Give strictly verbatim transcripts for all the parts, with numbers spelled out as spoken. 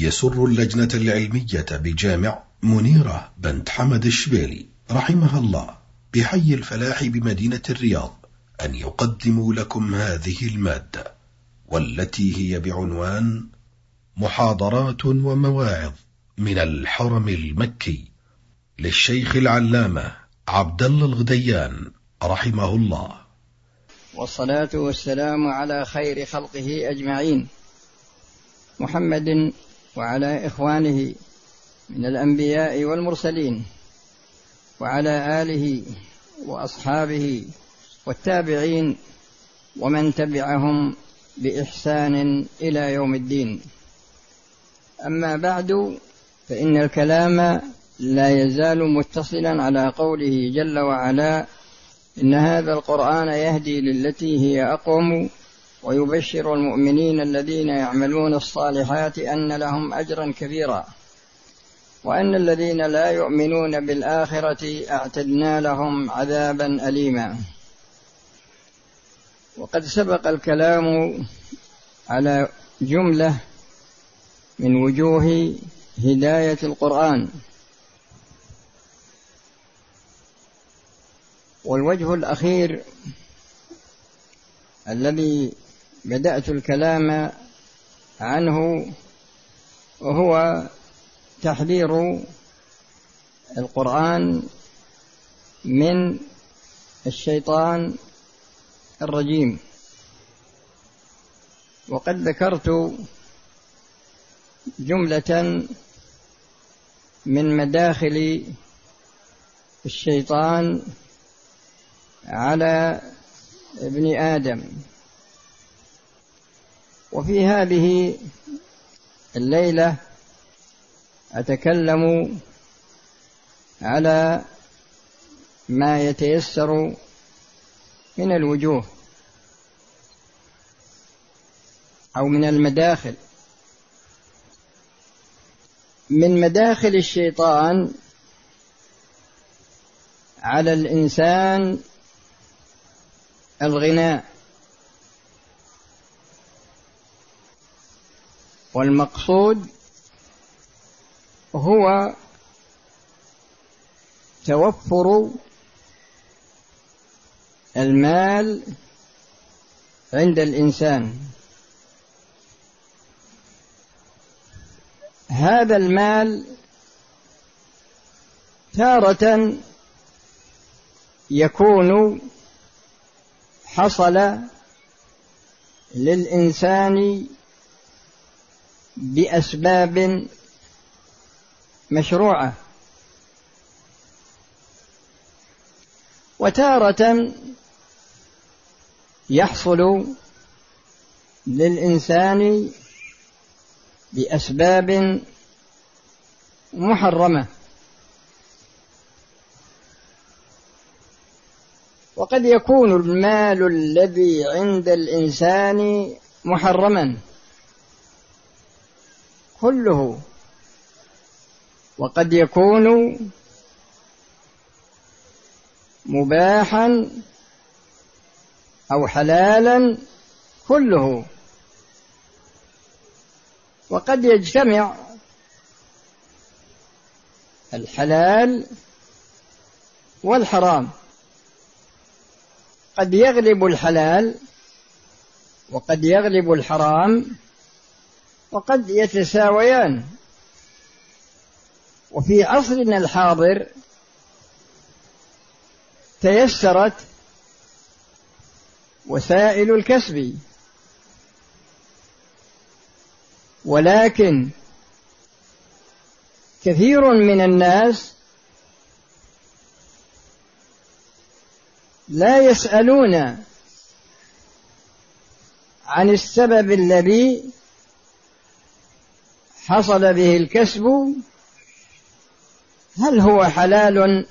يسر اللجنة العلمية بجامع منيرة بنت حمد الشبيلي رحمها الله بحي الفلاح بمدينة الرياض أن يقدموا لكم هذه المادة، والتي هي بعنوان محاضرات ومواعظ من الحرم المكي للشيخ العلامة عبد الله الغديان رحمه الله. والصلاة والسلام على خير خلقه أجمعين، محمد وعلى إخوانه من الأنبياء والمرسلين، وعلى آله وأصحابه والتابعين ومن تبعهم بإحسان إلى يوم الدين. أما بعد، فإن الكلام لا يزال متصلا على قوله جل وعلا: إن هذا القرآن يهدي للتي هي أقوم ويبشر المؤمنين الذين يعملون الصالحات أن لهم أجرا كبيرا، وأن الذين لا يؤمنون بالآخرة أعتدنا لهم عذابا أليما. وقد سبق الكلام على جملة من وجوه هداية القرآن، والوجه الأخير الذي بدأت الكلام عنه وهو تحذير القرآن من الشيطان الرجيم. وقد ذكرت جملة من مداخل الشيطان على ابن آدم، وفي هذه الليلة أتكلم على ما يتيسر من الوجوه أو من المداخل. من مداخل الشيطان على الإنسان الغناء، والمقصود هو توفر المال عند الإنسان. هذا المال تارة يكون حصل للإنسان بأسباب مشروعة، وتارة يحصل للإنسان بأسباب محرمة. وقد يكون المال الذي عند الإنسان محرما كله، وقد يكون مباحا أو حلالا كله، وقد يجتمع الحلال والحرام، قد يغلب الحلال وقد يغلب الحرام، وقد يتساويان. وفي عصرنا الحاضر تيسرت وسائل الكسب، ولكن كثير من الناس لا يسألون عن السبب الذي حصل به الكسب، هل هو حلال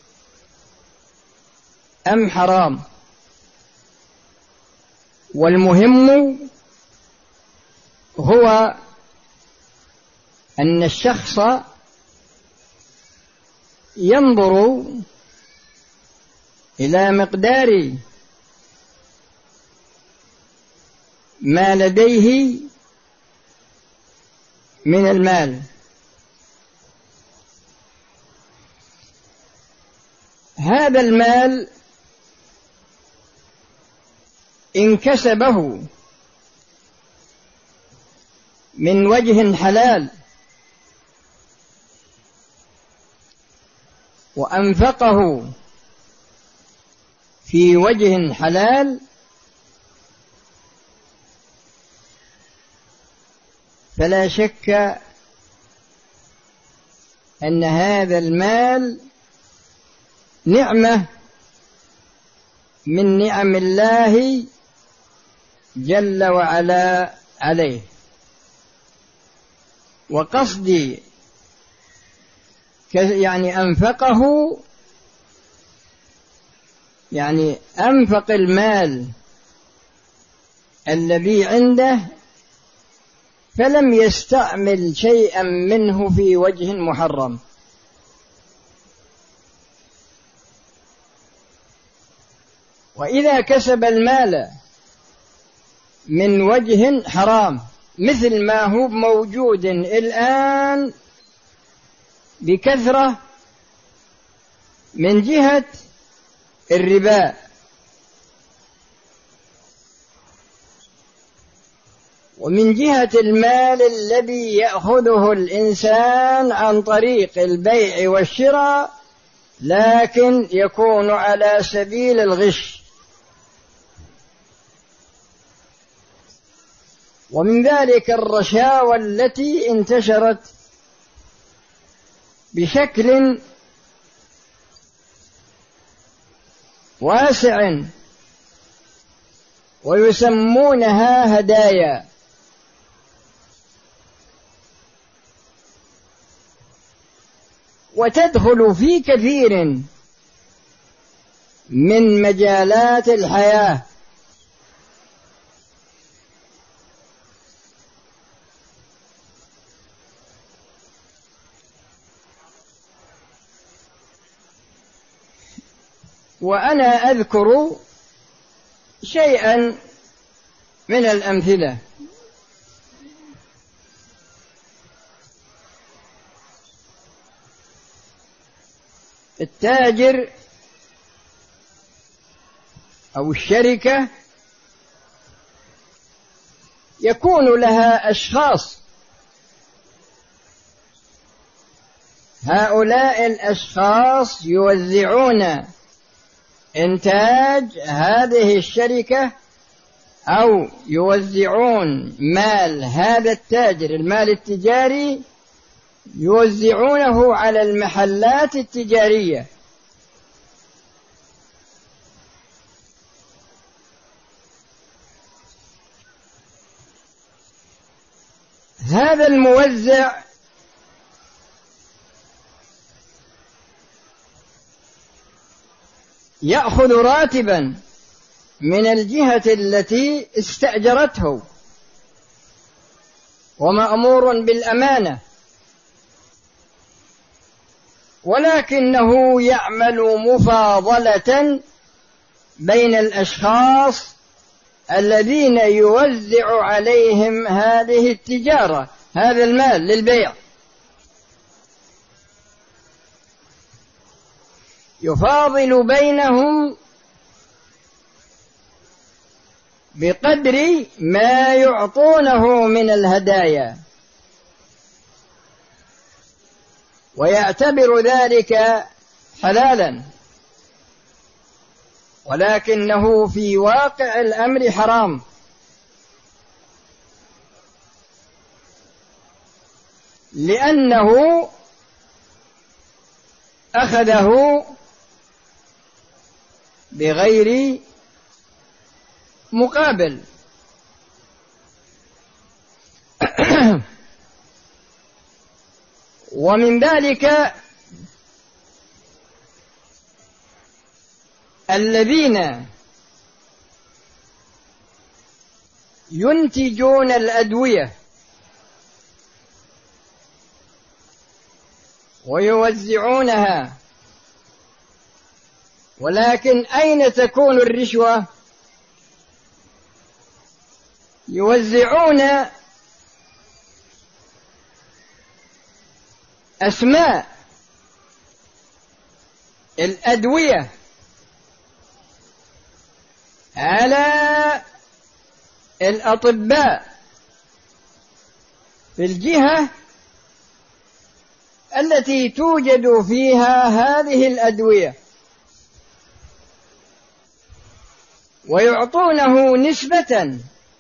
أم حرام. والمهم هو أن الشخص ينظر إلى مقدار ما لديه من المال. هذا المال إن كسبه من وجه حلال وأنفقه في وجه حلال فلا شك أن هذا المال نعمة من نعم الله جل وعلا عليه. وقصدي يعني أنفقه، يعني أنفق المال الذي عنده فلم يستعمل شيئا منه في وجه محرم. وإذا كسب المال من وجه حرام مثل ما هو موجود الآن بكثرة من جهة الربا، ومن جهة المال الذي يأخذه الإنسان عن طريق البيع والشراء لكن يكون على سبيل الغش. ومن ذلك الرشاوى التي انتشرت بشكل واسع ويسمونها هدايا، وتدخل في كثير من مجالات الحياة. وأنا أذكر شيئا من الأمثلة. التاجر أو الشركة يكون لها أشخاص، هؤلاء الأشخاص يوزعون إنتاج هذه الشركة أو يوزعون مال هذا التاجر، المال التجاري يوزعونه على المحلات التجارية. هذا الموزع يأخذ راتبا من الجهة التي استأجرته ومأمور بالأمانة، ولكنه يعمل مفاضلة بين الأشخاص الذين يوزع عليهم هذه التجارة، هذا المال للبيع، يفاضل بينهم بقدر ما يعطونه من الهدايا، ويعتبر ذلك حلالا، ولكنه في واقع الأمر حرام، لأنه أخذه بغير مقابل. ومن ذلك الذين ينتجون الأدوية ويوزعونها، ولكن أين تكون الرشوة؟ يوزعون أسماء الأدوية على الأطباء في الجهة التي توجد فيها هذه الأدوية، ويعطونه نسبة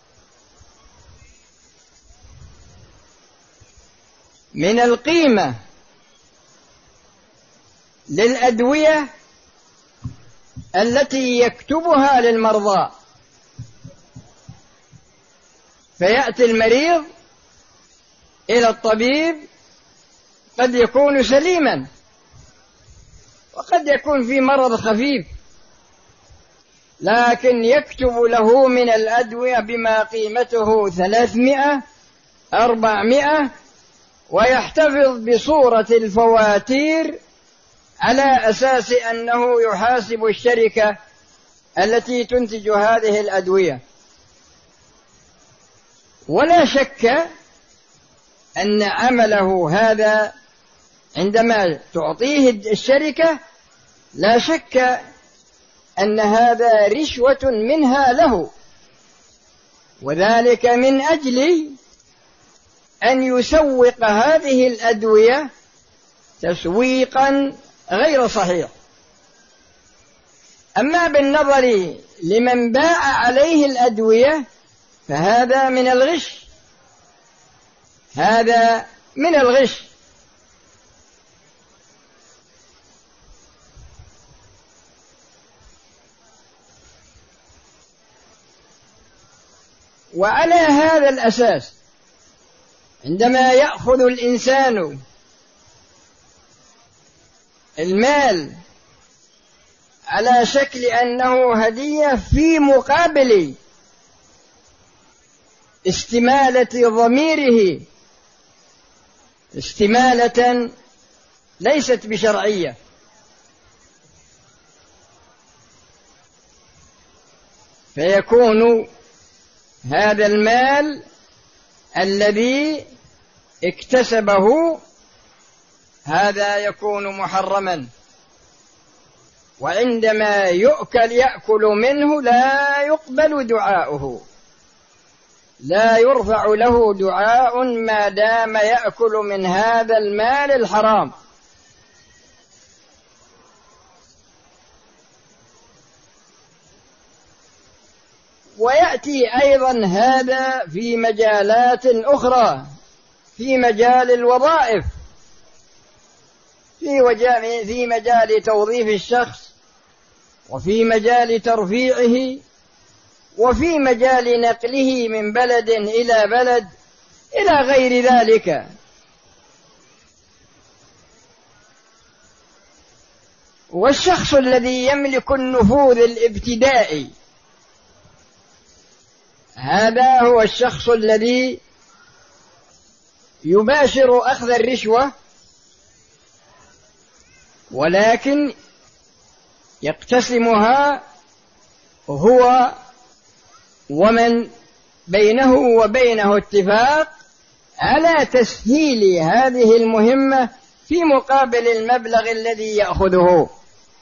من القيمة للأدوية التي يكتبها للمرضى. فيأتي المريض إلى الطبيب قد يكون سليما وقد يكون في مرض خفيف، لكن يكتب له من الأدوية بما قيمته ثلاثمائة أربعمائة، ويحتفظ بصورة الفواتير على أساس أنه يحاسب الشركة التي تنتج هذه الأدوية. ولا شك أن عمله هذا عندما تعطيه الشركة لا شك أن هذا رشوة منها له، وذلك من أجل أن يسوق هذه الأدوية تسويقا غير صحيح. أما بالنظر لمن باع عليه الأدوية فهذا من الغش، هذا من الغش. وعلى هذا الأساس عندما يأخذ الإنسان المال على شكل أنه هدية في مقابل استمالة ضميره استمالة ليست بشرعية، فيكون هذا المال الذي اكتسبه هذا يكون محرما، وعندما يؤكل يأكل منه لا يقبل دعاؤه، لا يرفع له دعاء ما دام يأكل من هذا المال الحرام. ويأتي أيضا هذا في مجالات أخرى، في مجال الوظائف، في في مجال توظيف الشخص، وفي مجال ترفيعه، وفي مجال نقله من بلد إلى بلد إلى غير ذلك. والشخص الذي يملك النفوذ الابتدائي هذا هو الشخص الذي يباشر أخذ الرشوة، ولكن يقتسمها هو ومن بينه وبينه اتفاق على تسهيل هذه المهمة في مقابل المبلغ الذي يأخذه.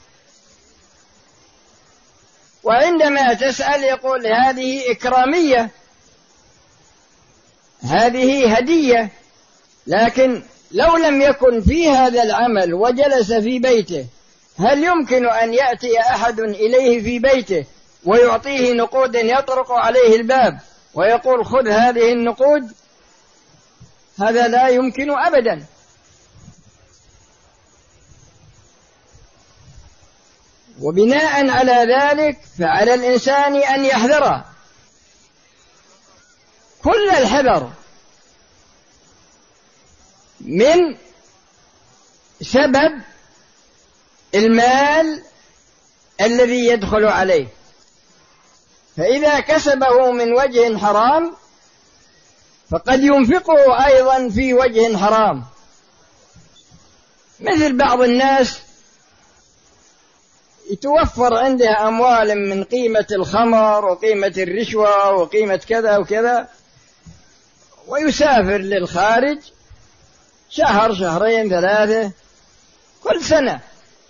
وعندما تسأل يقول هذه إكرامية، هذه هدية، لكن لو لم يكن في هذا العمل وجلس في بيته هل يمكن أن يأتي أحد إليه في بيته ويعطيه نقود يطرق عليه الباب ويقول خذ هذه النقود؟ هذا لا يمكن أبدا. وبناء على ذلك فعلى الإنسان أن يحذر كل الحذر من سبب المال الذي يدخل عليه، فإذا كسبه من وجه حرام فقد ينفقه أيضا في وجه حرام. مثل بعض الناس يتوفر عنده أموال من قيمة الخمر وقيمة الرشوة وقيمة كذا وكذا، ويسافر للخارج شهر شهرين ثلاثة كل سنة،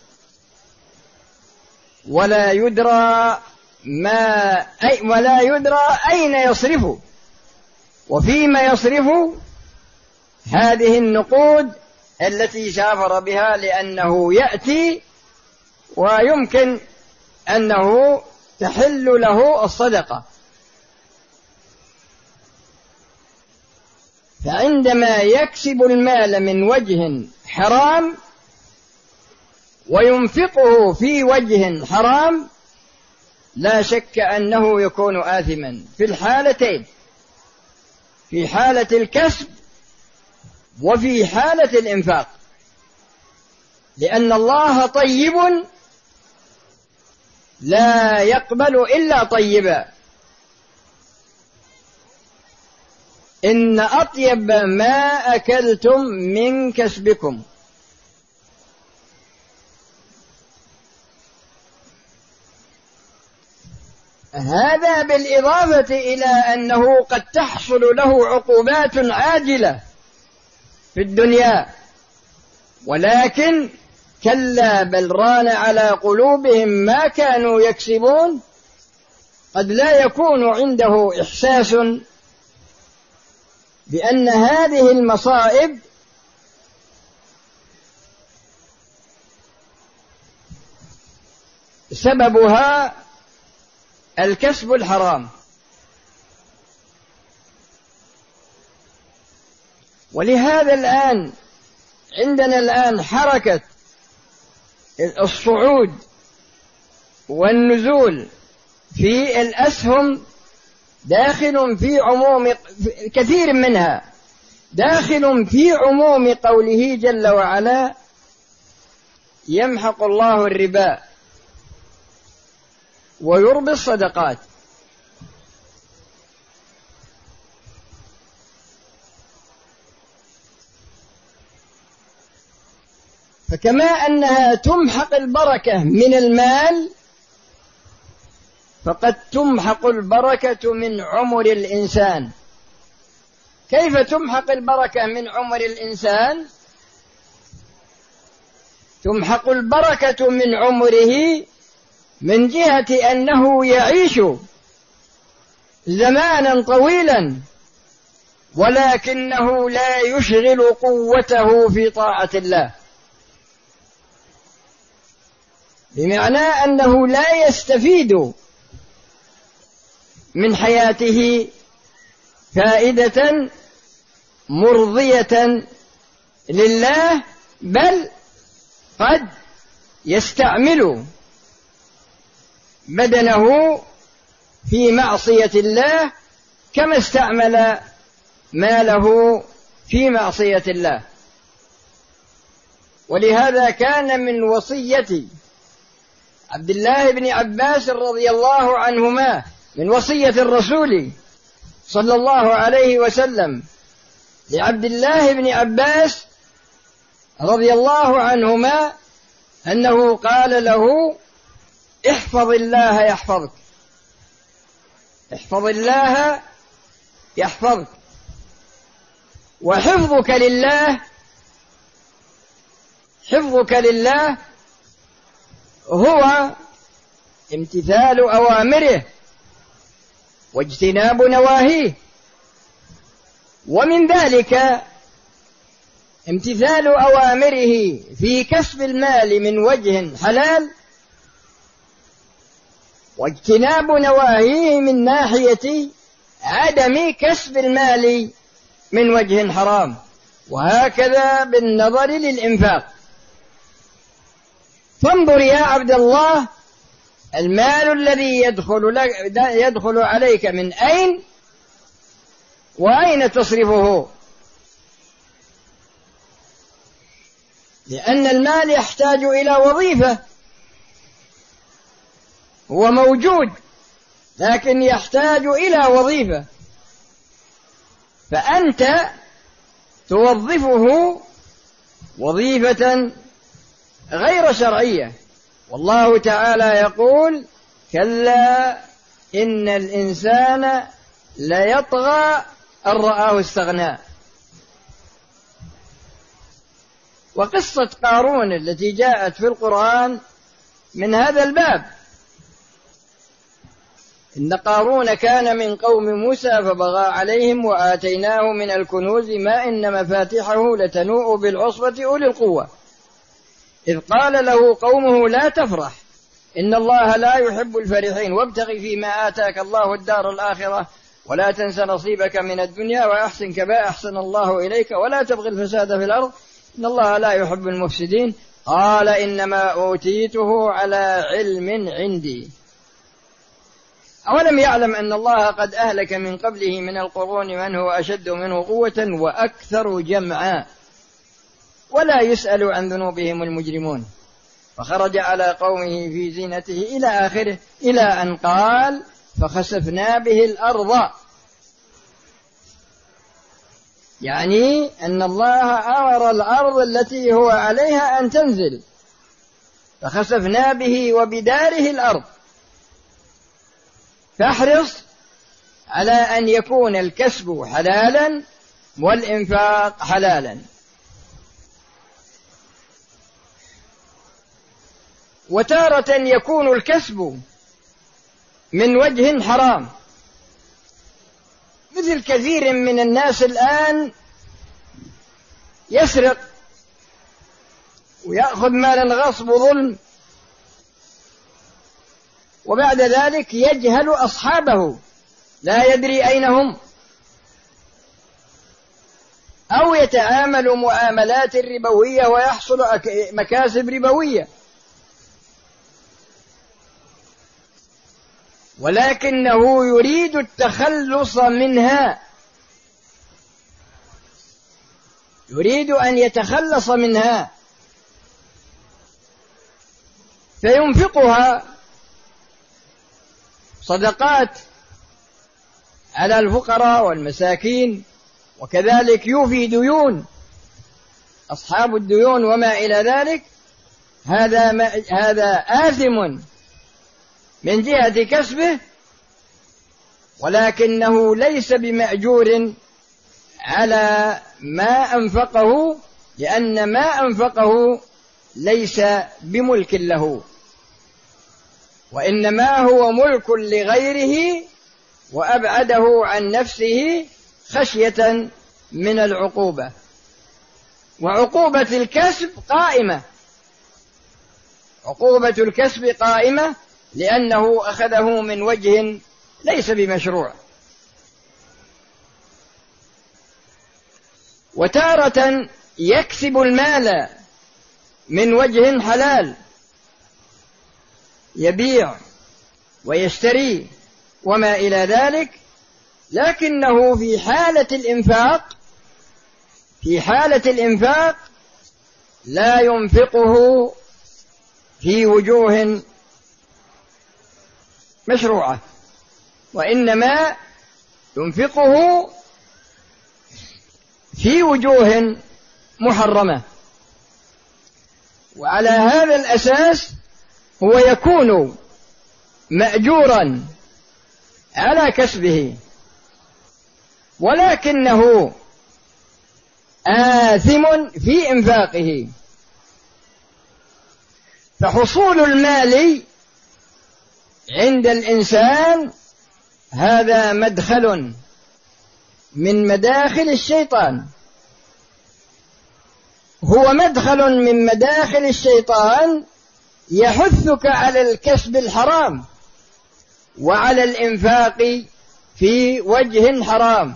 ولا يدرى ما أي ولا يدرى أين يصرف وفيما يصرف هذه النقود التي سافر بها، لأنه يأتي ويمكن أنه تحل له الصدقة. فعندما يكسب المال من وجه حرام وينفقه في وجه حرام لا شك أنه يكون آثما في الحالتين، في حالة الكسب وفي حالة الإنفاق، لأن الله طيب لا يقبل إلا طيبا. إن أطيب ما أكلتم من كسبكم. هذا بالإضافة إلى أنه قد تحصل له عقوبات عاجلة في الدنيا، ولكن كلا بل ران على قلوبهم ما كانوا يكسبون. قد لا يكون عنده إحساس بأن هذه المصائب سببها الكسب الحرام. ولهذا الآن عندنا الآن حركة الصعود والنزول في الأسهم داخل في عموم كثير منها، داخل في عموم قوله جل وعلا: يمحق الله الربا ويربي الصدقات. فكما أنها تمحق البركة من المال، فقد تمحق البركة من عمر الإنسان. كيف تمحق البركة من عمر الإنسان؟ تمحق البركة من عمره من جهة أنه يعيش زمانا طويلا ولكنه لا يشغل قوته في طاعة الله، بمعنى أنه لا يستفيد من حياته فائدة مرضية لله، بل قد يستعمل بدنه في معصية الله كما استعمل ماله في معصية الله. ولهذا كان من وصية عبد الله بن عباس رضي الله عنهما، من وصية الرسول صلى الله عليه وسلم لعبد الله بن عباس رضي الله عنهما، أنه قال له: احفظ الله يحفظك، احفظ الله يحفظك. وحفظك لله، حفظك لله هو امتثال أوامره واجتناب نواهيه، ومن ذلك امتثال أوامره في كسب المال من وجه حلال، واجتناب نواهيه من ناحية عدم كسب المال من وجه حرام. وهكذا بالنظر للإنفاق. فانظر يا عبد الله، المال الذي يدخل, لك يدخل عليك من أين وأين تصرفه؟ لأن المال يحتاج إلى وظيفة، هو موجود لكن يحتاج إلى وظيفة، فأنت توظفه وظيفة غير شرعية. والله تعالى يقول: كلا إن الإنسان ليطغى أن رآه استغنى. وقصة قارون التي جاءت في القرآن من هذا الباب. إن قارون كان من قوم موسى فبغى عليهم وآتيناه من الكنوز ما إن مفاتحه لتنوء بالعصبة أولي القوة إذ قال له قومه لا تفرح إن الله لا يحب الفرحين وابتغ فيما آتاك الله الدار الآخرة ولا تنس نصيبك من الدنيا وأحسن كما أحسن الله إليك ولا تبغي الفساد في الأرض إن الله لا يحب المفسدين قال إنما أوتيته على علم عندي أولم يعلم أن الله قد أهلك من قبله من القرون من هو أشد منه قوة وأكثر جمعا ولا يسأل عن ذنوبهم المجرمون فخرج على قومه في زينته إلى آخره إلى أن قال فخسفنا به الأرض يعني أن الله أمر الأرض التي هو عليها أن تنزل فخسفنا به وبداره الأرض. فاحرص على أن يكون الكسب حلالا والإنفاق حلالا. وتارة يكون الكسب من وجه حرام مثل كثير من الناس الآن يسرق ويأخذ مالا غصب وظلم وبعد ذلك يجهل أصحابه لا يدري أين هم أو يتعامل معاملات ربوية ويحصل مكاسب ربوية ولكنه يريد التخلص منها يريد أن يتخلص منها فينفقها صدقات على الفقراء والمساكين وكذلك يوفي ديون أصحاب الديون وما إلى ذلك. هذا ما هذا آثم من جهة كسبه ولكنه ليس بمأجور على ما أنفقه لأن ما أنفقه ليس بملك له وإنما هو ملك لغيره وأبعده عن نفسه خشية من العقوبة. وعقوبة الكسب قائمة عقوبة الكسب قائمة لأنه أخذه من وجه ليس بمشروع. وتارة يكسب المال من وجه حلال يبيع ويشتري وما إلى ذلك لكنه في حالة الإنفاق في حالة الإنفاق لا ينفقه في وجوه مشروعة وإنما ينفقه في وجوه محرمة. وعلى هذا الأساس هو يكون مأجورا على كسبه ولكنه آثم في إنفاقه. فحصول المال عند الإنسان هذا مدخل من مداخل الشيطان هو مدخل من مداخل الشيطان يحثك على الكسب الحرام وعلى الإنفاق في وجه حرام.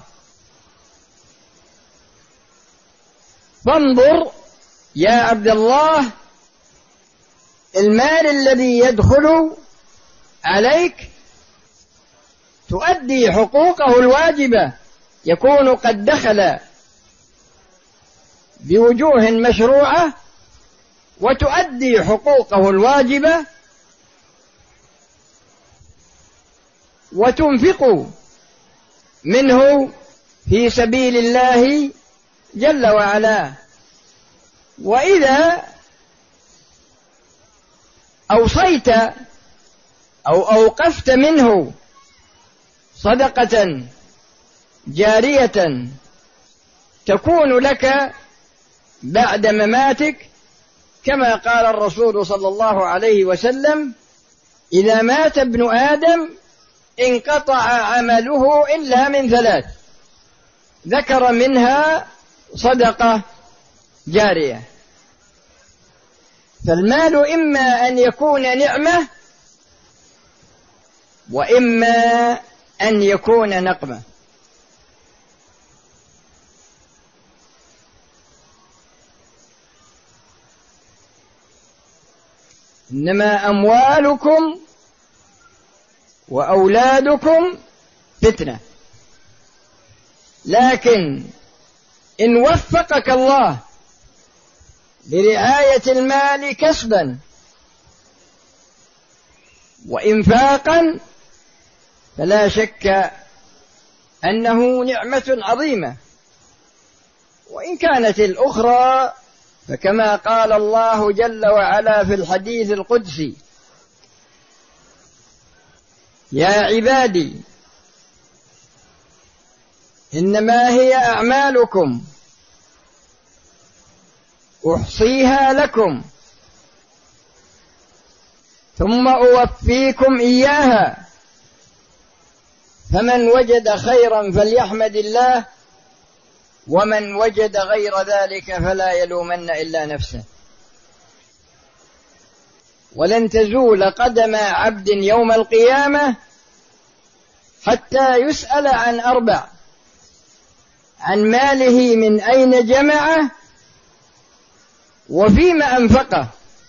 فانظر يا عبد الله المال الذي يدخل عليك تؤدي حقوقه الواجبة يكون قد دخل بوجوه مشروعة وتؤدي حقوقه الواجبة وتنفق منه في سبيل الله جل وعلا. وإذا أوصيت أو أوقفت منه صدقة جارية تكون لك بعد مماتك، كما قال الرسول صلى الله عليه وسلم: إذا مات ابن آدم انقطع عمله إلا من ثلاث، ذكر منها صدقة جارية. فالمال إما أن يكون نعمة وإما أن يكون نقمة. إنما أموالكم وأولادكم فتنة، لكن إن وفقك الله لرعاية المال كسبا وإنفاقا فلا شك أنه نعمة عظيمة. وإن كانت الأخرى فكما قال الله جل وعلا في الحديث القدسي: يا عبادي إنما هي أعمالكم أحصيها لكم ثم أوفيكم إياها، فمن وجد خيرا فليحمد الله، ومن وجد غير ذلك فلا يلومن إلا نفسه. ولن تزول قدم عبد يوم القيامة حتى يسأل عن أربع: عن ماله من أين جمعه وفيما أنفقه،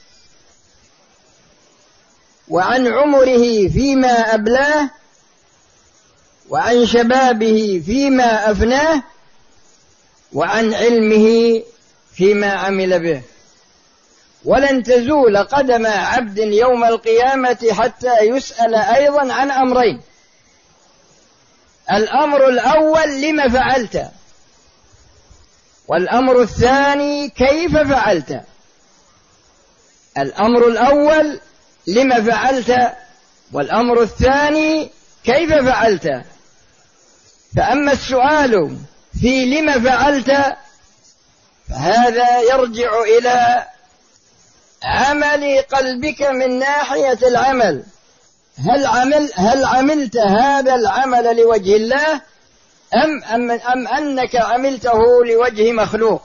وعن عمره فيما أبلاه، وعن شبابه فيما أفناه، وعن علمه فيما عمل به. ولن تزول قدم عبد يوم القيامة حتى يسأل أيضا عن أمرين: الأمر الأول لما فعلت، والأمر الثاني كيف فعلت. الأمر الأول لما فعلت، والأمر الثاني كيف فعلت. فأما السؤال في لما فعلت فهذا يرجع إلى عمل قلبك من ناحية العمل، هل عمل هل عملت هذا العمل لوجه الله أم, أم, أم أنك عملته لوجه مخلوق.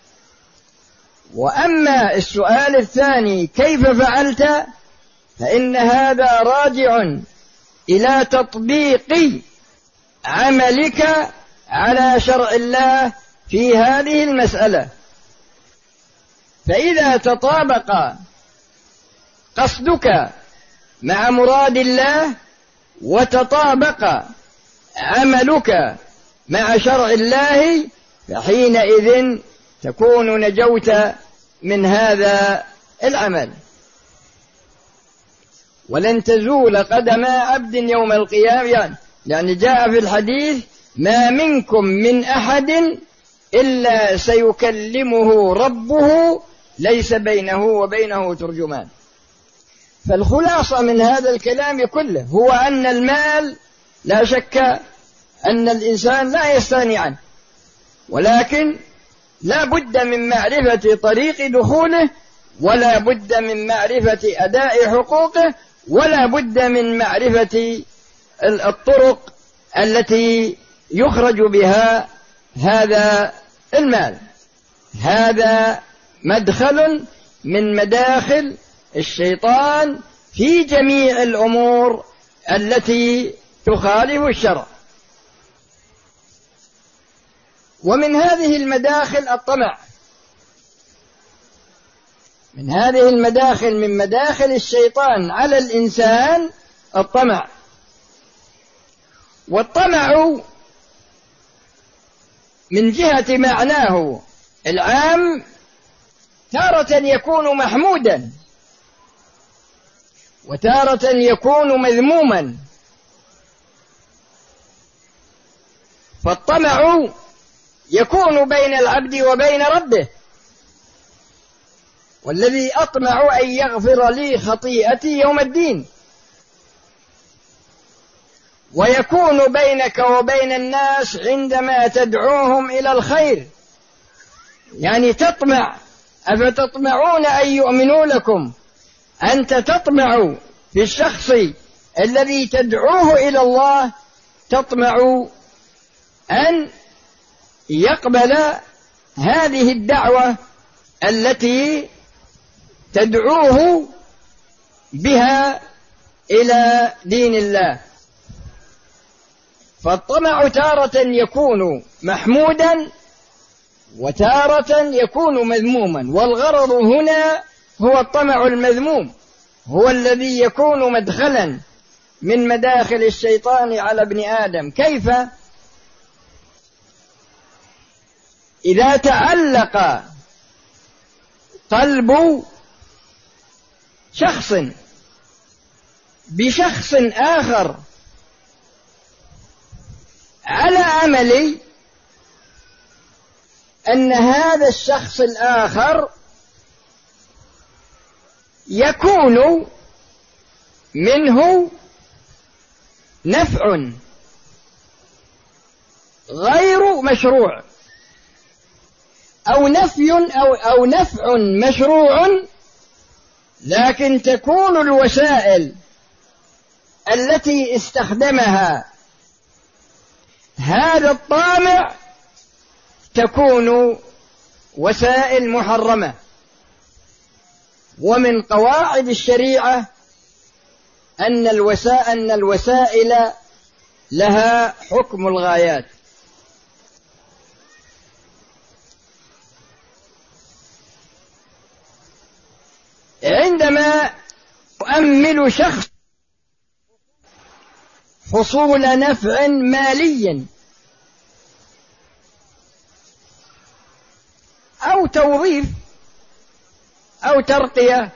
وأما السؤال الثاني كيف فعلت فإن هذا راجع إلى تطبيق عملك على شرع الله في هذه المسألة. فإذا تطابق قصدك مع مراد الله وتطابق عملك مع شرع الله فحينئذ تكون نجوت من هذا العمل. ولن تزول قدم عبد يوم القيامة، يعني, يعني جاء في الحديث: ما منكم من أحد إلا سيكلمه ربه ليس بينه وبينه ترجمان. فالخلاصة من هذا الكلام كله هو أن المال لا شك أن الإنسان لا يستغني عنه، ولكن لا بد من معرفة طريق دخوله، ولا بد من معرفة أداء حقوقه، ولا بد من معرفة الطرق التي يخرج بها هذا المال. هذا مدخل من مداخل الشيطان في جميع الأمور التي تخالف الشرع. ومن هذه المداخل الطمع، من هذه المداخل من مداخل الشيطان على الإنسان الطمع. والطمع من جهة معناه العام تارة يكون محمودا وتارة يكون مذموما. فالطمع يكون بين العبد وبين ربه: والذي أطمع أن يغفر لي خطيئتي يوم الدين. ويكون بينك وبين الناس عندما تدعوهم إلى الخير، يعني تطمع. أفتطمعون أن يؤمنوا لكم؟ أنت تطمع في الشخص الذي تدعوه إلى الله، تطمع أن يقبل هذه الدعوة التي تدعوه بها إلى دين الله. فالطمع تارة يكون محمودا وتارة يكون مذموما، والغرض هنا هو الطمع المذموم، هو الذي يكون مدخلا من مداخل الشيطان على ابن آدم. كيف؟ إذا تعلق قلب شخص بشخص آخر على أمل أن هذا الشخص الآخر يكون منه نفع غير مشروع، أو نفي أو أو نفع مشروع، لكن تكون الوسائل التي استخدمها هذا الطامع تكون وسائل محرمة. ومن قواعد الشريعة أن الوسائل, أن الوسائل لها حكم الغايات. عندما يؤمل شخص حصول نفع مالي أو توظيف أو ترقية،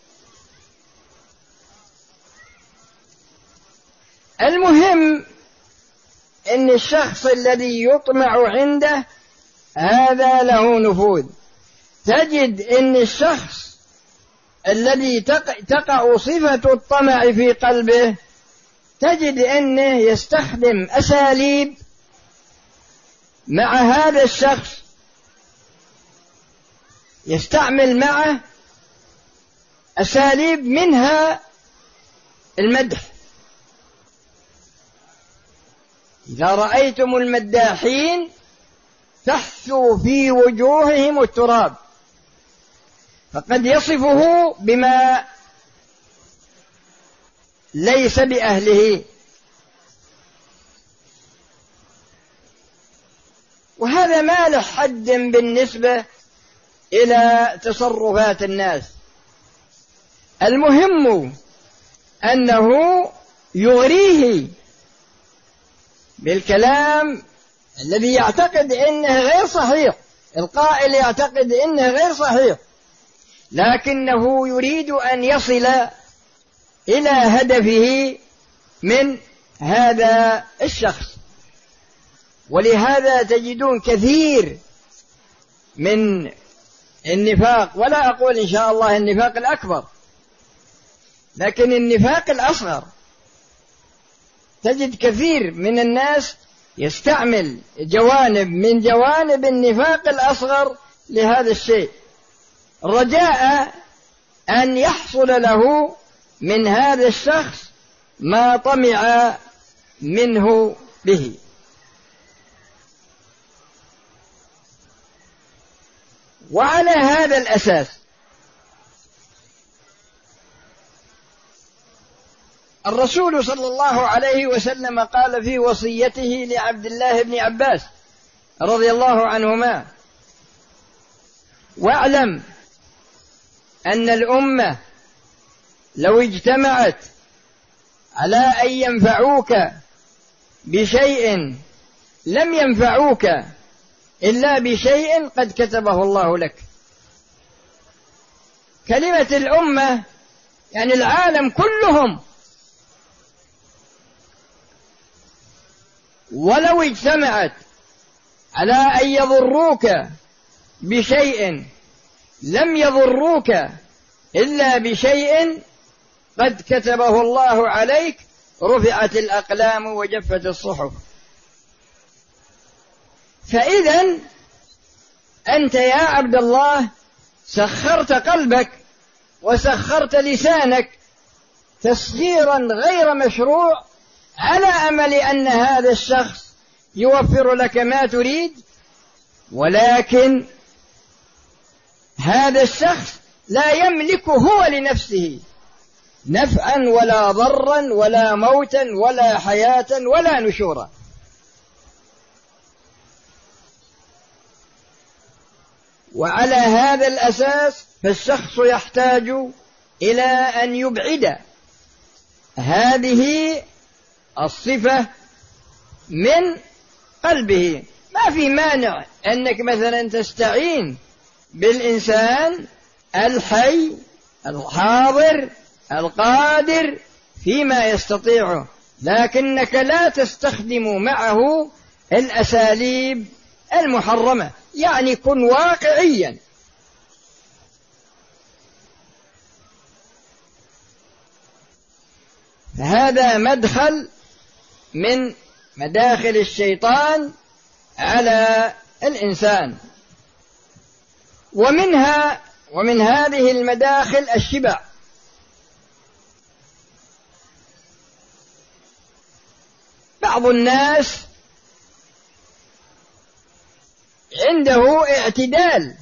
المهم أن الشخص الذي يطمع عنده هذا له نفوذ. تجد أن الشخص الذي تقع صفة الطمع في قلبه تجد أنه يستخدم أساليب مع هذا الشخص، يستعمل معه أساليب منها المدح. إذا رأيتم المداحين فاحثوا في وجوههم التراب، فقد يصفه بما ليس بأهله. وهذا ما له حد بالنسبة إلى تصرفات الناس. المهم أنه يغريه بالكلام الذي يعتقد أنه غير صحيح، القائل يعتقد أنه غير صحيح، لكنه يريد أن يصل إلى هدفه من هذا الشخص. ولهذا تجدون كثير من النفاق، ولا أقول إن شاء الله النفاق الأكبر، لكن النفاق الأصغر، تجد كثير من الناس يستعمل جوانب من جوانب النفاق الأصغر لهذا الشيء، رجاء أن يحصل له من هذا الشخص ما طمع منه به. وعلى هذا الأساس الرسول صلى الله عليه وسلم قال في وصيته لعبد الله بن عباس رضي الله عنهما: واعلم أن الأمة لو اجتمعت على أن ينفعوك بشيء لم ينفعوك إلا بشيء قد كتبه الله لك. كلمة الأمة يعني العالم كلهم، ولو اجتمعت على أن يضروك بشيء لم يضروك إلا بشيء قد كتبه الله عليك، رفعت الأقلام وجفت الصحف. فإذن أنت يا عبد الله سخرت قلبك وسخرت لسانك تسخيرا غير مشروع على أمل أن هذا الشخص يوفر لك ما تريد، ولكن هذا الشخص لا يملك هو لنفسه نفعا ولا ضرا ولا موتا ولا حياة ولا نشورا. وعلى هذا الأساس فالشخص يحتاج إلى أن يبعد هذه الصفة من قلبه. ما في مانع أنك مثلا تستعين بالإنسان الحي الحاضر القادر فيما يستطيعه، لكنك لا تستخدم معه الأساليب المحرمة. يعني كن واقعيا. هذا مدخل من مداخل الشيطان على الإنسان. ومنها ومن هذه المداخل الشبع. بعض الناس عنده اعتدال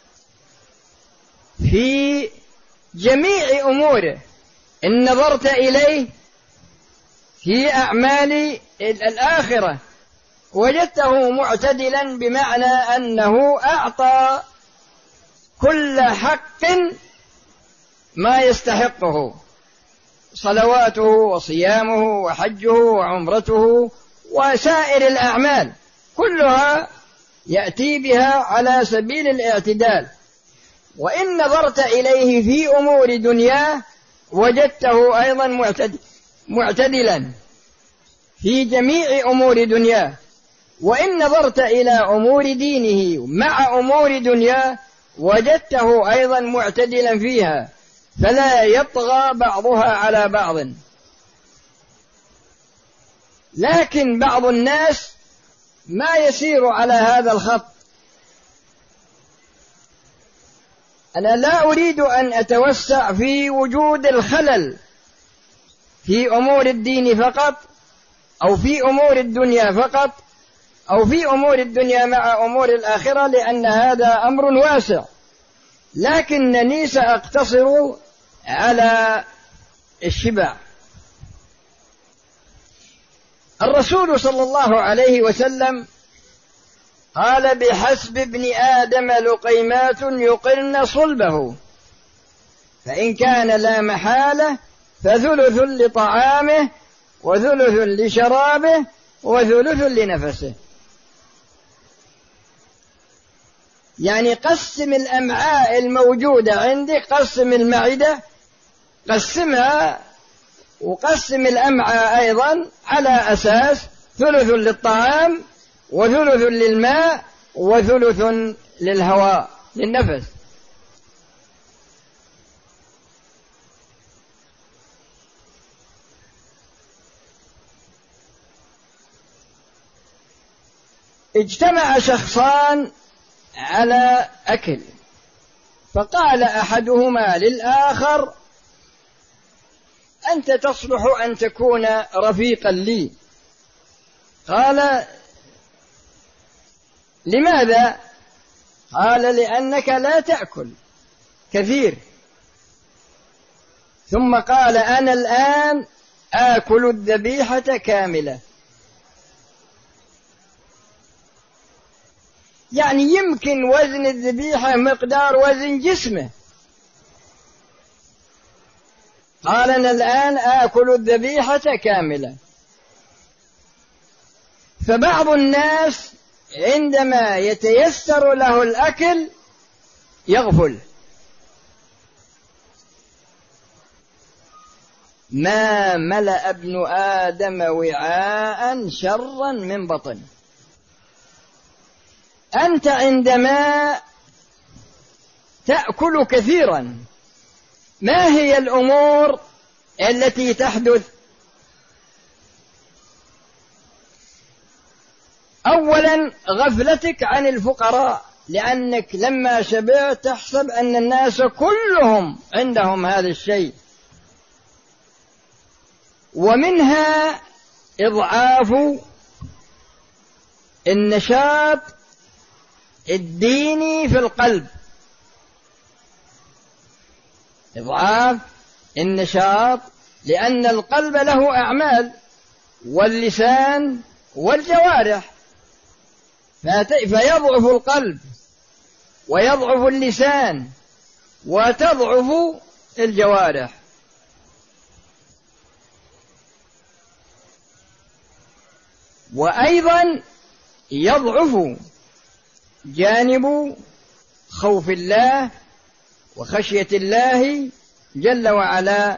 في جميع أموره. إن نظرت إليه في أعمال الآخرة وجدته معتدلا، بمعنى أنه أعطى كل حق ما يستحقه، صلواته وصيامه وحجه وعمرته وسائر الأعمال كلها يأتي بها على سبيل الاعتدال. وإن نظرت إليه في أمور دنياه وجدته أيضا معتدلا في جميع أمور دنياه. وإن نظرت إلى أمور دينه مع أمور دنياه وجدته أيضا معتدلا فيها، فلا يطغى بعضها على بعض. لكن بعض الناس ما يسير على هذا الخط. أنا لا أريد أن أتوسع في وجود الخلل في أمور الدين فقط، أو في أمور الدنيا فقط، أو في أمور الدنيا مع أمور الآخرة، لأن هذا أمر واسع، لكنني سأقتصر على الشبع. الرسول صلى الله عليه وسلم قال: بحسب ابن آدم لقيمات يقرن صلبه، فإن كان لا محالة فثلث لطعامه وثلث لشرابه وثلث لنفسه. يعني قسم الأمعاء الموجودة عندك، قسم المعدة قسمها، وقسم الأمعاء أيضا على أساس ثلث للطعام وثلث للماء وثلث للهواء للنفس. اجتمع شخصان على أكل، فقال أحدهما للآخر: أنت تصلح أن تكون رفيقا لي. قال: لماذا؟ قال: لأنك لا تأكل كثير. ثم قال: أنا الآن آكل الذبيحة كاملة. يعني يمكن وزن الذبيحة مقدار وزن جسمه. قال: أنا الآن آكل الذبيحة كاملة. فبعض الناس عندما يتيسر له الأكل يغفل. ما ملأ ابن آدم وعاء شرا من بطن. أنت عندما تأكل كثيرا، ما هي الأمور التي تحدث؟ أولا غفلتك عن الفقراء، لأنك لما شبعت تحسب أن الناس كلهم عندهم هذا الشيء. ومنها إضعاف النشاط الديني في القلب، إضعاف النشاط، لأن القلب له أعمال واللسان والجوارح، فيضعف القلب ويضعف اللسان وتضعف الجوارح. وأيضا يضعف جانب خوف الله وخشية الله جل وعلا،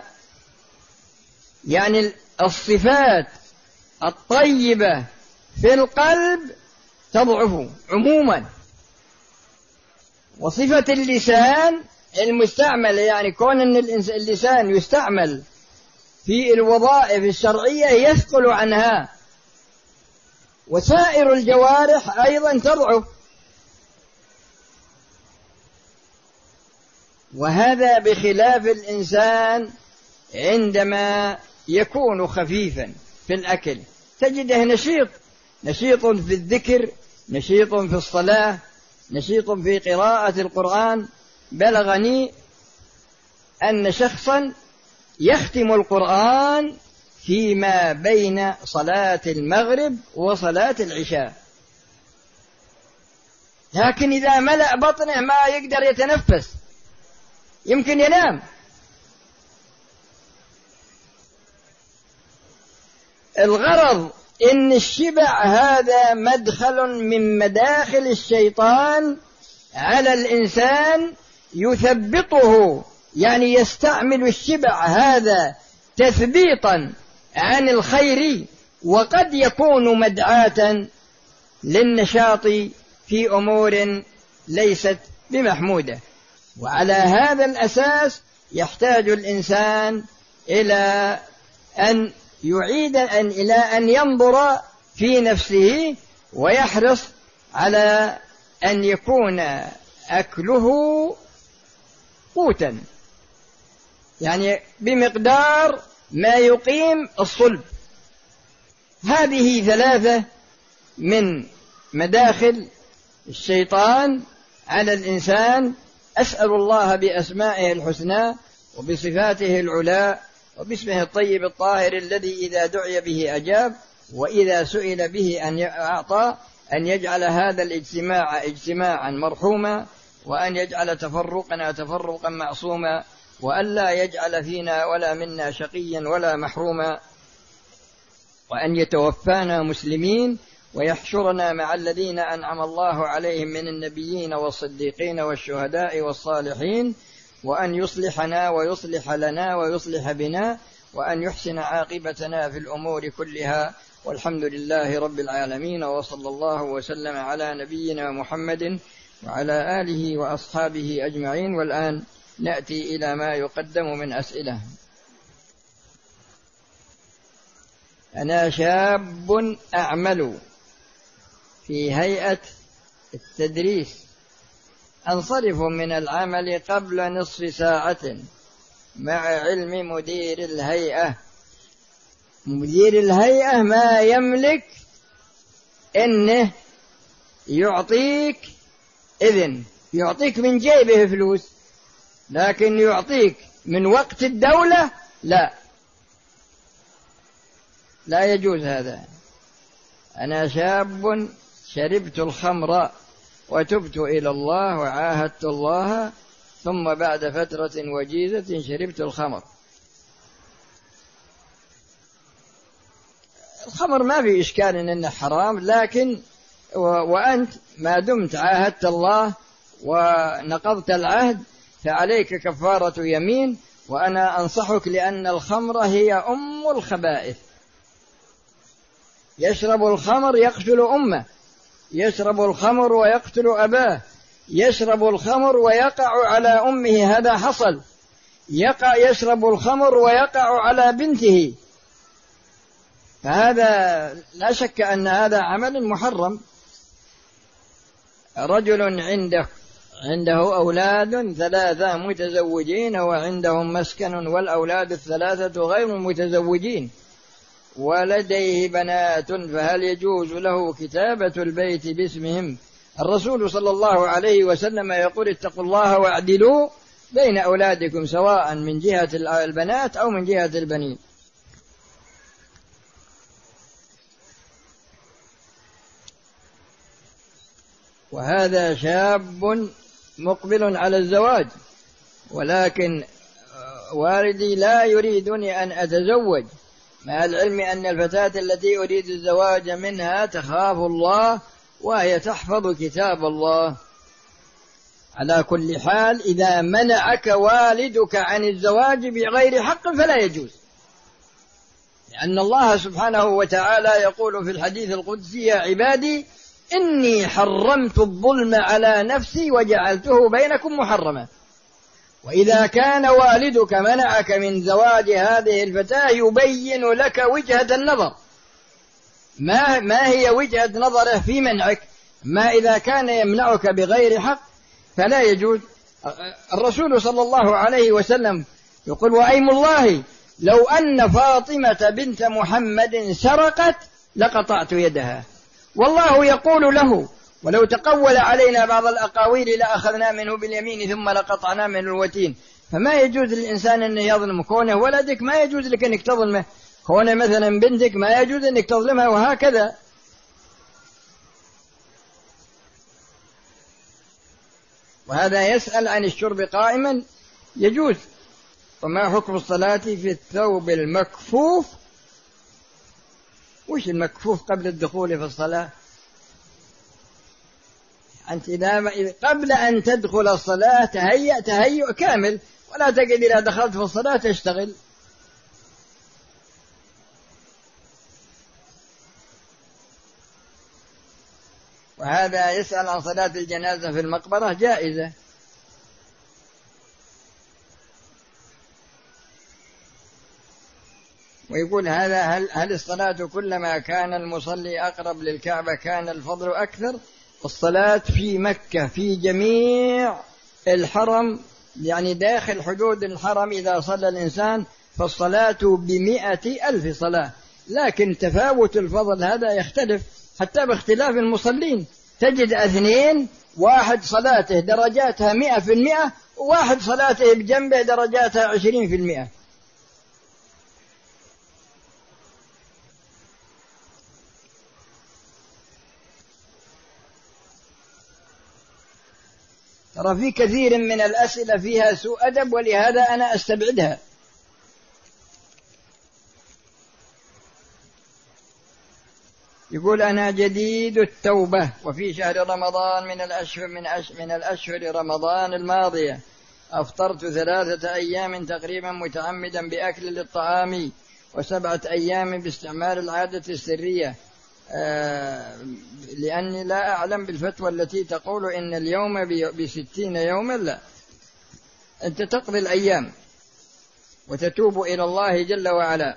يعني الصفات الطيبة في القلب تضعف عموما. وصفة اللسان المستعمل، يعني كون أن اللسان يستعمل في الوظائف الشرعية يثقل عنها، وسائر الجوارح أيضا تضعف. وهذا بخلاف الإنسان عندما يكون خفيفا في الأكل، تجده نشيط، نشيط في الذكر، نشيط في الصلاة، نشيط في قراءة القرآن. بلغني أن شخصا يختم القرآن فيما بين صلاة المغرب وصلاة العشاء، لكن إذا ملأ بطنه ما يقدر يتنفس، يمكن ينام. الغرض إن الشبع هذا مدخل من مداخل الشيطان على الإنسان يثبطه، يعني يستعمل الشبع هذا تثبيطا عن الخير، وقد يكون مدعاة للنشاط في أمور ليست بمحمودة. وعلى هذا الأساس يحتاج الإنسان إلى أن يعيد أن إلى أن ينظر في نفسه ويحرص على أن يكون أكله قوتا، يعني بمقدار ما يقيم الصلب. هذه ثلاثة من مداخل الشيطان على الإنسان. أسأل الله بأسمائه الحسنى وبصفاته العلى وباسمه الطيب الطاهر الذي إذا دعي به أجاب وإذا سئل به أن أعطى، أن يجعل هذا الاجتماع اجتماعا مرحوما، وأن يجعل تفرقنا تفرقا معصوما، وأن لا يجعل فينا ولا منا شقيا ولا محروما، وأن يتوفانا مسلمين ويحشرنا مع الذين أنعم الله عليهم من النبيين والصديقين والشهداء والصالحين، وأن يصلحنا ويصلح لنا ويصلح بنا، وأن يحسن عاقبتنا في الأمور كلها، والحمد لله رب العالمين، وصلى الله وسلم على نبينا محمد وعلى آله وأصحابه أجمعين. والآن نأتي إلى ما يقدم من أسئلة. أنا شاب أعمل في هيئة التدريس، أنصرف من العمل قبل نصف ساعة مع علم مدير الهيئة. مدير الهيئة ما يملك إنه يعطيك إذن، يعطيك من جيبه فلوس، لكن يعطيك من وقت الدولة لا، لا يجوز هذا. أنا شاب شربت الخمر وتبت إلى الله وعاهدت الله، ثم بعد فترة وجيزة شربت الخمر. الخمر ما في إشكال إنه حرام، لكن وأنت ما دمت عاهدت الله ونقضت العهد فعليك كفارة يمين. وأنا أنصحك، لأن الخمر هي أم الخبائث. يشرب الخمر يقتل أمه، يشرب الخمر ويقتل أباه، يشرب الخمر ويقع على أمه، هذا حصل. يقع يشرب الخمر ويقع على بنته، فهذا لا شك أن هذا عمل محرم. رجل عنده عنده أولاد ثلاثة متزوجين وعندهم مسكن والأولاد الثلاثة غير متزوجين ولديه بنات، فهل يجوز له كتابة البيت باسمهم؟ الرسول صلى الله عليه وسلم يقول: اتقوا الله واعدلوا بين أولادكم سواء من جهة البنات أو من جهة البنين. وهذا شاب مقبل على الزواج، ولكن والدي لا يريدني أن أتزوج، مع العلم أن الفتاة التي أريد الزواج منها تخاف الله وهي تحفظ كتاب الله. على كل حال إذا منعك والدك عن الزواج بغير حق فلا يجوز، لأن الله سبحانه وتعالى يقول في الحديث القدسي: يا عبادي إني حرمت الظلم على نفسي وجعلته بينكم محرما. وإذا كان والدك منعك من زواج هذه الفتاة يبين لك وجهة النظر، ما, ما هي وجهة نظره في منعك. ما إذا كان يمنعك بغير حق فلا يجوز. الرسول صلى الله عليه وسلم يقول: وأيم الله لو أن فاطمة بنت محمد سرقت لقطعت يدها. والله يقول له: ولو تقول علينا بعض الأقاويل لأخذنا منه باليمين ثم لقطعنا من الوتين. فما يجوز للإنسان أن يظلم. كونه ولدك ما يجوز لك أنك تظلمه، كونه مثلا بنتك ما يجوز أنك تظلمها، وهكذا. وهذا يسأل عن الشرب قائما يجوز. وما حكم الصلاة في الثوب المكفوف؟ وش المكفوف قبل الدخول في الصلاة؟ أنت إذا قبل أن تدخل الصلاة تهيأ تهيؤ كامل، ولا تقعد إذا دخلت في الصلاة تشتغل. وهذا يسأل عن صلاة الجنازة في المقبرة، جائزة. ويقول هذا هل, هل الصلاة كلما كان المصلي أقرب للكعبة كان الفضل أكثر؟ الصلاة في مكة في جميع الحرم، يعني داخل حدود الحرم إذا صلى الإنسان فالصلاة بمئة ألف صلاة، لكن تفاوت الفضل هذا يختلف حتى باختلاف المصلين. تجد اثنين واحد صلاته درجاتها مئة في المئة، وواحد صلاته بجنبه درجاتها عشرين في المئة. ترى في كثير من الأسئلة فيها سوء أدب، ولهذا أنا أستبعدها. يقول: أنا جديد التوبة وفي شهر رمضان من الأشهر من, أش من الأشهر رمضان الماضية أفطرت ثلاثة أيام تقريبا متعمدا بأكل للطعام، وسبعة أيام باستعمال العادة السرية، آه لأني لا أعلم بالفتوى التي تقول إن اليوم بستين يوما. لا، أنت تقضي الأيام وتتوب إلى الله جل وعلا.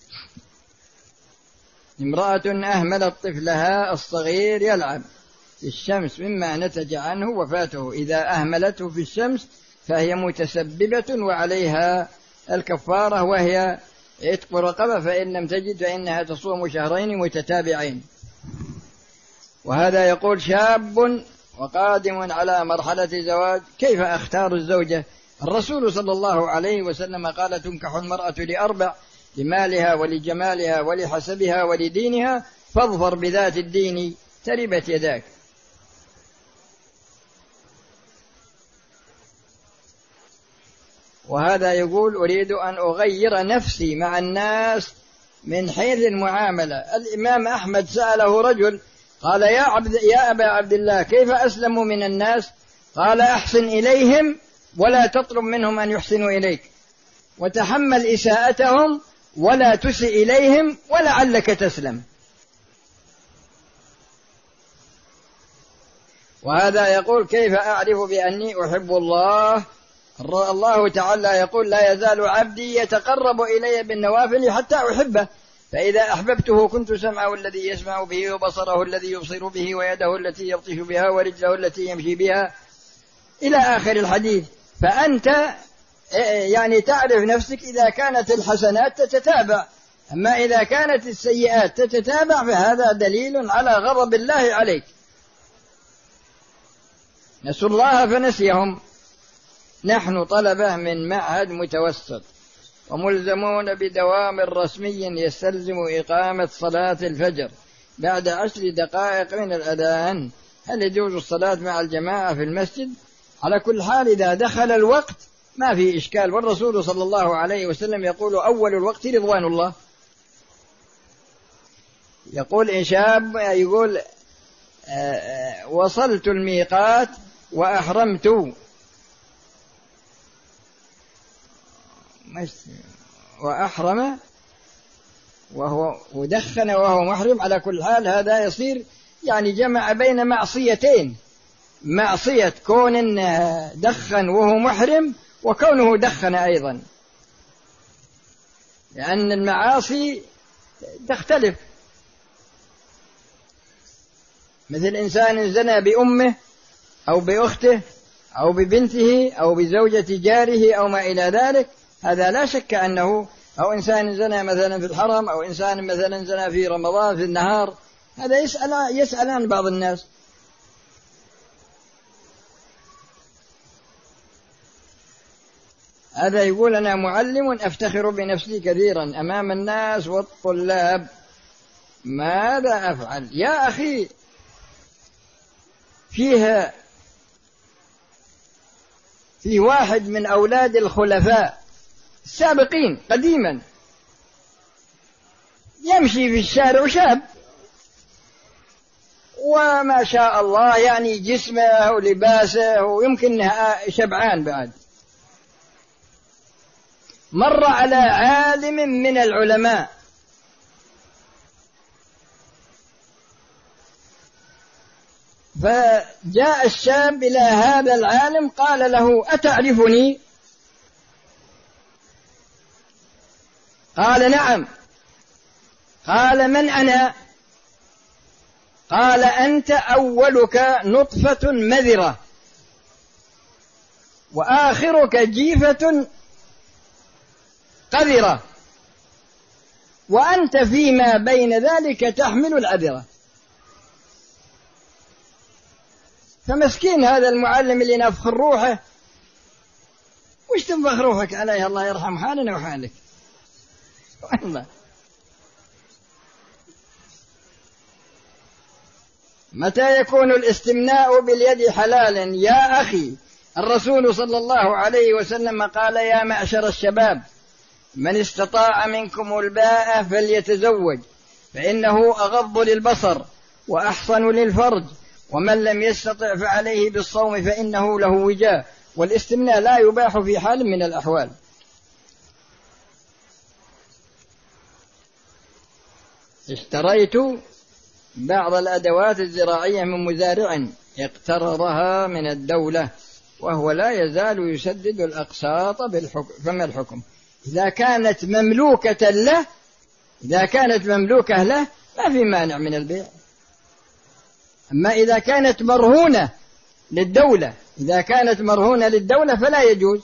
امرأة أهملت طفلها الصغير يلعب في الشمس مما نتج عنه وفاته، إذا أهملته في الشمس فهي متسببة وعليها الكفارة وهي عتق رقبة، فإن لم تجد فإنها تصوم شهرين متتابعين. وهذا يقول: شاب وقادم على مرحلة زواج، كيف أختار الزوجة؟ الرسول صلى الله عليه وسلم قال: تنكح المرأة لأربع: لمالها ولجمالها ولحسبها ولدينها، فاظفر بذات الدين تربت يداك. وهذا يقول: أريد أن أغير نفسي مع الناس من حيث المعاملة. الإمام أحمد سأله رجل قال: يا, عبد يا أبا عبد الله، كيف أسلم من الناس؟ قال: أحسن إليهم ولا تطلب منهم أن يحسنوا إليك، وتحمل إساءتهم ولا تسئ إليهم ولعلك تسلم. وهذا يقول: كيف أعرف بأني أحب الله؟ الله تعالى يقول: لا يزال عبدي يتقرب إلي بالنوافل حتى أحبه. فإذا أحببته كنت سمعه الذي يسمع به وبصره الذي يبصر به ويده التي يبطش بها ورجله التي يمشي بها إلى آخر الحديث. فأنت يعني تعرف نفسك إذا كانت الحسنات تتتابع، أما إذا كانت السيئات تتتابع فهذا دليل على غضب الله عليك. نسوا الله فنسيهم. نحن طلبة من معهد متوسط وملزمون بدوام رسمي يستلزم إقامة صلاة الفجر بعد عشر دقائق من الأذان. هل يجوز الصلاة مع الجماعة في المسجد؟ على كل حال إذا دخل الوقت ما في إشكال، والرسول صلى الله عليه وسلم يقول أول الوقت رضوان الله. يقول إن شاب يقول وصلت الميقات وأحرمت وأحرم وهو ودخن وهو محرم، على كل حال هذا يصير يعني جمع بين معصيتين، معصية كون إنه دخن وهو محرم وكونه دخن أيضا، لأن المعاصي تختلف. مثل إنسان زنى بأمه أو بأخته أو ببنته أو بزوجة جاره أو ما إلى ذلك، هذا لا شك أنه، أو إنسان زنى مثلا في الحرم، أو إنسان مثلا زنى في رمضان في النهار، هذا يسأل يسأل عن بعض الناس. هذا يقول أنا معلم أفتخر بنفسي كثيرا أمام الناس والطلاب، ماذا أفعل؟ يا أخي فيها في واحد من أولاد الخلفاء السابقين قديما يمشي في الشارع شاب وما شاء الله يعني جسمه ولباسه ويمكن شبعان بعد، مر على عالم من العلماء فجاء الشاب إلى هذا العالم قال له أتعرفني؟ قال نعم. قال من أنا؟ قال أنت أولك نطفة مذرة وآخرك جيفة قذرة وأنت فيما بين ذلك تحمل العذرة. فمسكين هذا المعلم اللي نفخر روحه، وش تنفخ روحك عليه؟ الله يرحم حالنا وحالك والله. متى يكون الاستمناء باليد حلالا؟ يا أخي الرسول صلى الله عليه وسلم قال يا معشر الشباب من استطاع منكم الباءة فليتزوج فإنه أغض للبصر وأحصن للفرج، ومن لم يستطع فعليه بالصوم فإنه له وجاء. والاستمناء لا يباح في حال من الأحوال. اشتريت بعض الأدوات الزراعية من مزارع اقترضها من الدولة وهو لا يزال يسدد الأقساط بالحكم، فما الحكم؟ إذا كانت مملوكة له إذا كانت مملوكة له ما في مانع من البيع. أما إذا كانت مرهونة للدولة إذا كانت مرهونة للدولة فلا يجوز.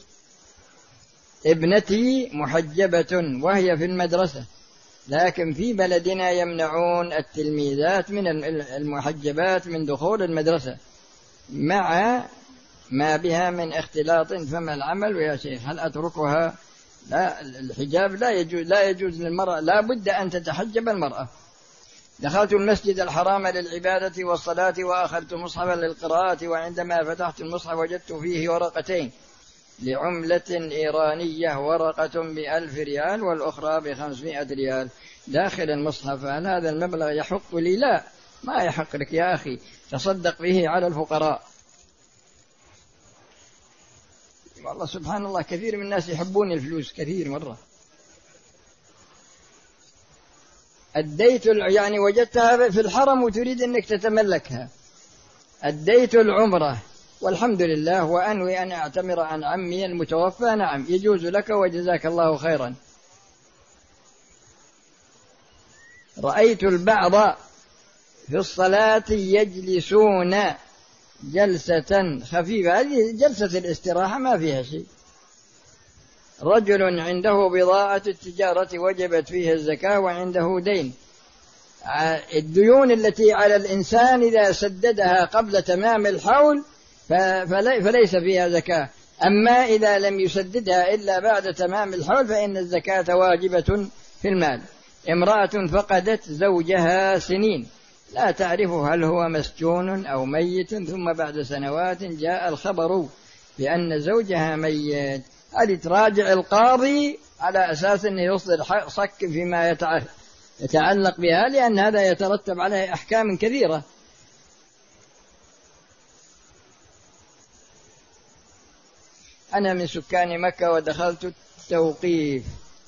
ابنتي محجبة وهي في المدرسة، لكن في بلدنا يمنعون التلميذات من المحجبات من دخول المدرسة مع ما بها من اختلاط، فما العمل يا شيخ؟ هل أتركها؟ لا، الحجاب لا يجوز لا يجوز للمرأة، لا بد أن تتحجب المرأة. دخلت المسجد الحرام للعبادة والصلاة وأخذت مصحفا للقراءة، وعندما فتحت المصحف وجدت فيه ورقتين لعملة إيرانية، ورقة بألف ريال والأخرى بخمسمائة ريال داخل المصحف. هل هذا المبلغ يحق لي؟ لا، ما يحق لك يا أخي، تصدق به على الفقراء. والله سبحان الله كثير من الناس يحبون الفلوس كثير مرة. أديت يعني وجدتها في الحرم وتريد أنك تتملكها. أديت العمرة والحمد لله وأنوي أن أعتمر عن عمي المتوفى، نعم يجوز لك وجزاك الله خيرا. رأيت البعض في الصلاة يجلسون جلسة خفيفة، هذه جلسة الاستراحة ما فيها شيء. رجل عنده بضاعة التجارة وجبت فيها الزكاة وعنده دين، الديون التي على الإنسان إذا سددها قبل تمام الحول فليس فيها زكاة، أما إذا لم يسددها إلا بعد تمام الحول فإن الزكاة واجبة في المال. امرأة فقدت زوجها سنين لا تعرف هل هو مسجون أو ميت، ثم بعد سنوات جاء الخبر بأن زوجها ميت، هذه تراجع القاضي على أساس أنه يصدر صك فيما يتعلق بها، لأن هذا يترتب عليه أحكام كثيرة. أنا من سكان مكة ودخلت التوقيف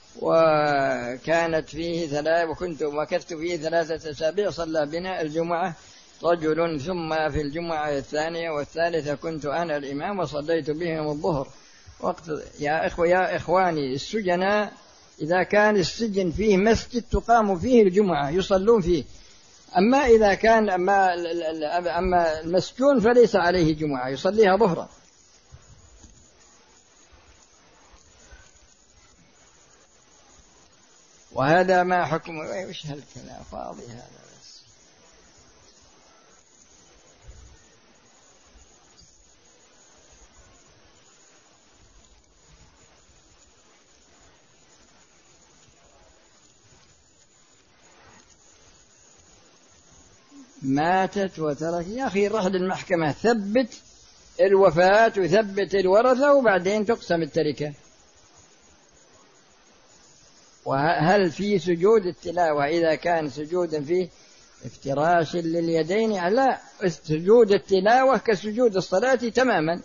وكانت فيه ثلاث وكنت مكثت فيه ثلاثة أسابيع، صلى بنا الجمعة رجل، ثم في الجمعة الثانية والثالثة كنت أنا الإمام وصليت بهم الظهر. وقت يا إخوة يا إخواني السجناء إذا كان السجن فيه مسجد تقام فيه الجمعة يصلون فيه، أما إذا كان أما أما المسجون فليس عليه جمعة يصليها ظهرا. وهذا ما حكم وش هالكلام فاضي هذا بس. ماتت وترك، يا أخي رحل المحكمة ثبت الوفاة وثبت الورثة وبعدين تقسم التركة. وهل في سجود التلاوة إذا كان سجودا فيه افتراش لليدين؟ لا، سجود التلاوة كسجود الصلاة تماما،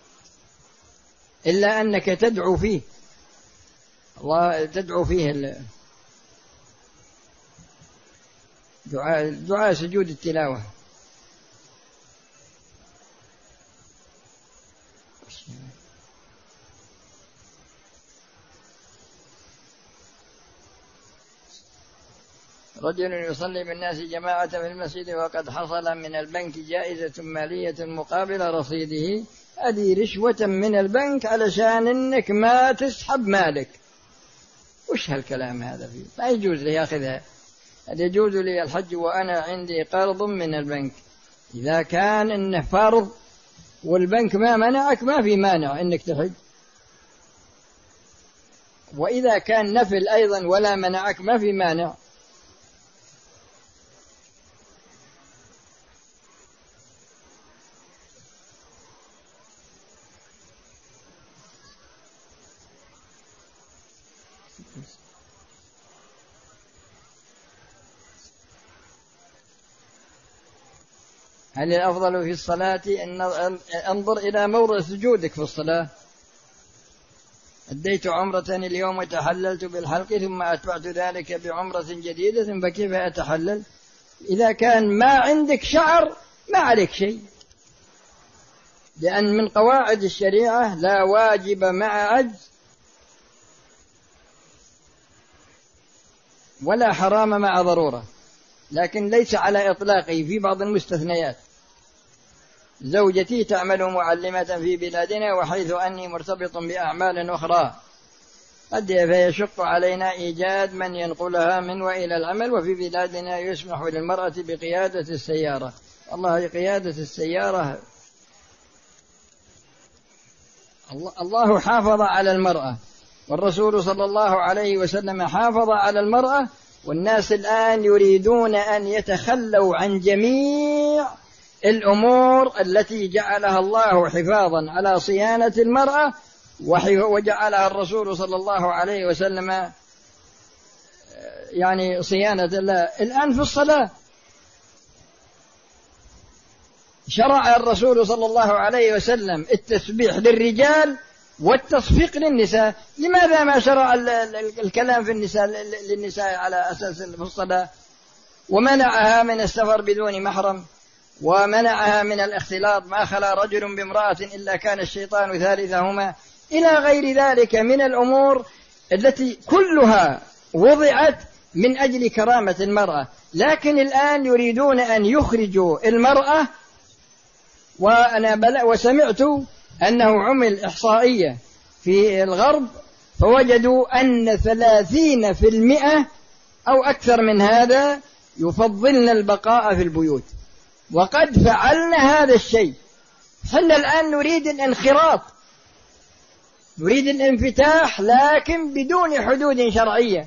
إلا أنك تدعو فيه الله، تدعو فيه دعاء دعاء سجود التلاوة. رجل يصلي بالناس جماعة في المسجد وقد حصل من البنك جائزة مالية مقابل رصيده، هذه رشوة من البنك علشان إنك ما تسحب مالك. وش هالكلام هذا فيه؟ ما يجوز لي يأخذها. هل يجوز لي الحج وأنا عندي قرض من البنك؟ إذا كان إنه فرض والبنك ما منعك ما في مانع إنك تحج، وإذا كان نفل أيضا ولا منعك ما في مانع. هل الأفضل في الصلاة أن أنظر إلى موضع سجودك في الصلاة؟ أديت عمرة اليوم وتحللت بالحلق ثم أتبعت ذلك بعمرة جديدة، فكيف أتحلل؟ إذا كان ما عندك شعر ما عليك شيء، لأن من قواعد الشريعة لا واجب مع عجز ولا حرام مع ضرورة، لكن ليس على إطلاقه في بعض المستثنيات. زوجتي تعمل معلمة في بلادنا وحيث أني مرتبط بأعمال أخرى قد فيشق علينا إيجاد من ينقلها من وإلى العمل، وفي بلادنا يسمح للمرأة بقيادة السيارة. الله قيادة السيارة الله حافظ على المرأة، والرسول صلى الله عليه وسلم حافظ على المرأة، والناس الآن يريدون أن يتخلوا عن جميع الأمور التي جعلها الله حفاظا على صيانة المرأة وجعلها الرسول صلى الله عليه وسلم يعني صيانة الله. الآن في الصلاة شرع الرسول صلى الله عليه وسلم التسبيح للرجال والتصفيق للنساء، لماذا ما شرع الكلام في النساء للنساء على أساس في الصلاة؟ ومنعها من السفر بدون محرم، ومنعها من الاختلاط، ما خلا رجل بامرأة إلا كان الشيطان ثالثهما، إلى غير ذلك من الأمور التي كلها وضعت من أجل كرامة المرأة، لكن الآن يريدون أن يخرجوا المرأة. وأنا بل وسمعت أنه عمل إحصائية في الغرب فوجدوا أن ثلاثين في المئة أو أكثر من هذا يفضلن البقاء في البيوت، وقد فعلنا هذا الشيء. حنا الآن نريد الانخراط، نريد الانفتاح، لكن بدون حدود شرعية.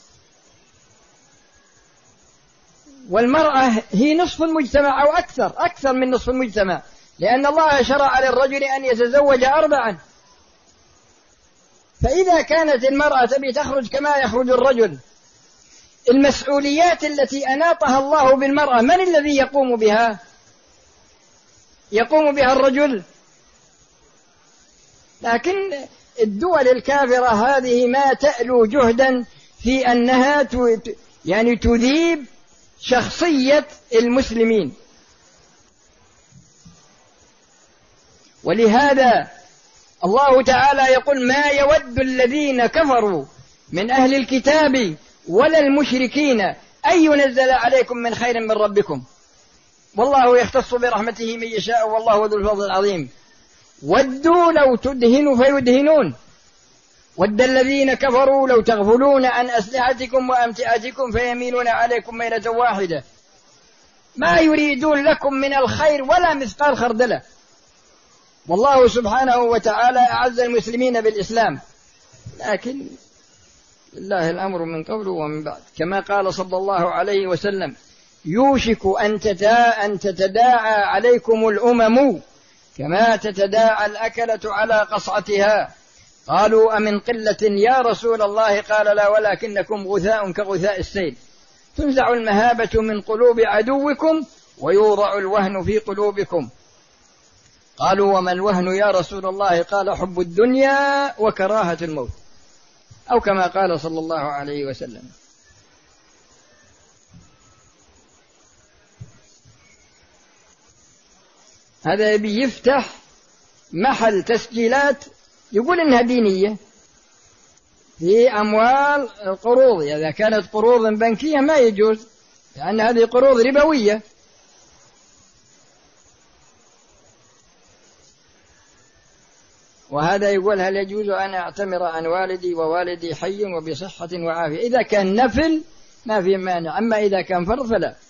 والمرأة هي نصف المجتمع أو أكثر أكثر من نصف المجتمع، لأن الله شرع للرجل أن يتزوج أربعا. فإذا كانت المرأة تبي تخرج كما يخرج الرجل، المسؤوليات التي أناطها الله بالمرأة من الذي يقوم بها؟ يقوم بها الرجل. لكن الدول الكافرة هذه ما تألو جهدا في أنها يعني تذيب شخصية المسلمين. ولهذا الله تعالى يقول: ما يود الذين كفروا من أهل الكتاب ولا المشركين أن ينزل عليكم من خير من ربكم والله يختص برحمته من يشاء والله ذو الفضل العظيم. ودوا لو تدهنوا فيدهنون، ود الذين كفروا لو تغفلون عن أسلحتكم وأمتعتكم فيميلون عليكم ميلة واحدة. ما يريدون لكم من الخير ولا مثقال خردلة. والله سبحانه وتعالى أعز المسلمين بالإسلام، لكن لله الأمر من قبل ومن بعد، كما قال صلى الله عليه وسلم: يوشك أن تتداعى عليكم الأمم كما تتداعى الأكلة على قصعتها. قالوا: أمن قلة يا رسول الله؟ قال: لا، ولكنكم غثاء كغثاء السيل، تنزع المهابة من قلوب عدوكم ويوضع الوهن في قلوبكم. قالوا: وما الوهن يا رسول الله؟ قال: حب الدنيا وكراهة الموت، أو كما قال صلى الله عليه وسلم. هذا يبي يفتح محل تسجيلات يقول إنها دينية في أموال القروض. إذا كانت قروض بنكية ما يجوز، لأن هذه قروض ربوية. وهذا يقول: هل يجوز أن أعتمر عن والدي ووالدي حي وبصحة وعافية؟ إذا كان نفل ما في مانع، أما إذا كان فرض فلا.